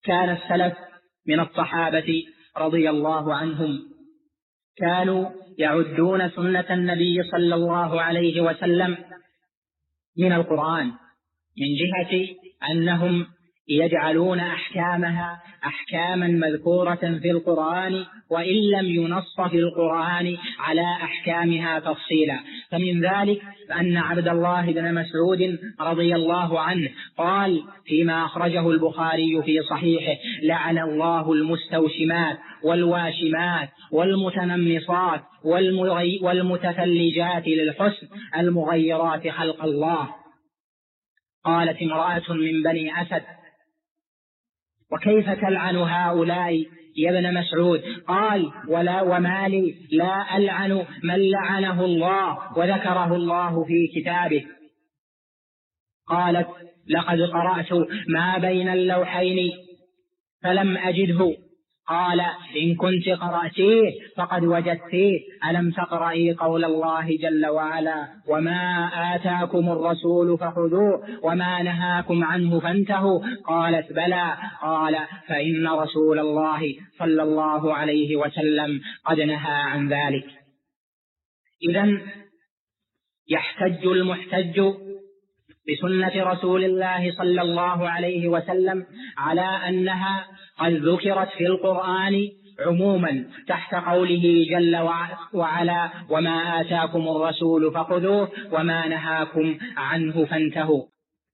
كان السلف من الصحابة رضي الله عنهم كانوا يعدون سنة النبي صلى الله عليه وسلم من القرآن، من جهة أنهم يجعلون أحكامها أحكاما مذكورة في القرآن وإن لم ينص في القرآن على أحكامها تفصيلا. فمن ذلك أن عبد الله بن مسعود رضي الله عنه قال فيما أخرجه البخاري في صحيحه: لعن الله المستوشمات والواشمات والمتنمصات والمتفلجات للحسن المغيرات خلق الله. قالت امرأة من بني أسد: وكيف تلعن هؤلاء يا ابن مسعود؟ قال: وما لي لا ألعن من لعنه الله وذكره الله في كتابه. قالت: لقد قرأت ما بين اللوحين فلم أجده. قال: إن كنت قرأتيه فقد وجدتيه. ألم تقرأي قول الله جل وعلا: وما آتاكم الرسول فخذوه وما نهاكم عنه فانتهوا؟ قالت: بلى. قال: فإن رسول الله صلى الله عليه وسلم قد نهى عن ذلك. إذن يحتج المحتج بسنة رسول الله صلى الله عليه وسلم على أنها قد ذكرت في القرآن عموما تحت قوله جل وعلا: وما آتاكم الرسول فخذوه وما نهاكم عنه فانتهوا.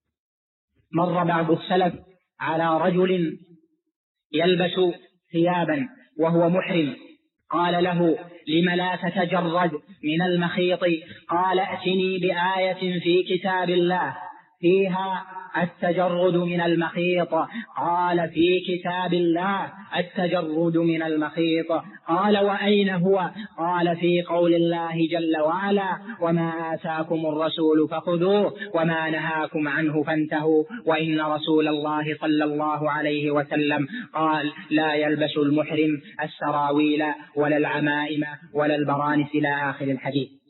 مر بعض السلف على رجل يلبس ثيابا وهو محرم، قال له: لم لا تتجرد من المخيط؟ قال: ائتني بآية في كتاب الله فيها التجرد من المخيط. قال: في كتاب الله التجرد من المخيط. قال: وأين هو؟ قال: في قول الله جل وعلا: وما آتاكم الرسول فخذوه وما نهاكم عنه فانتهوا. وإن رسول الله صلى الله عليه وسلم قال: لا يلبس المحرم السراويل ولا العمائم ولا البرانس إلى آخر الحديث.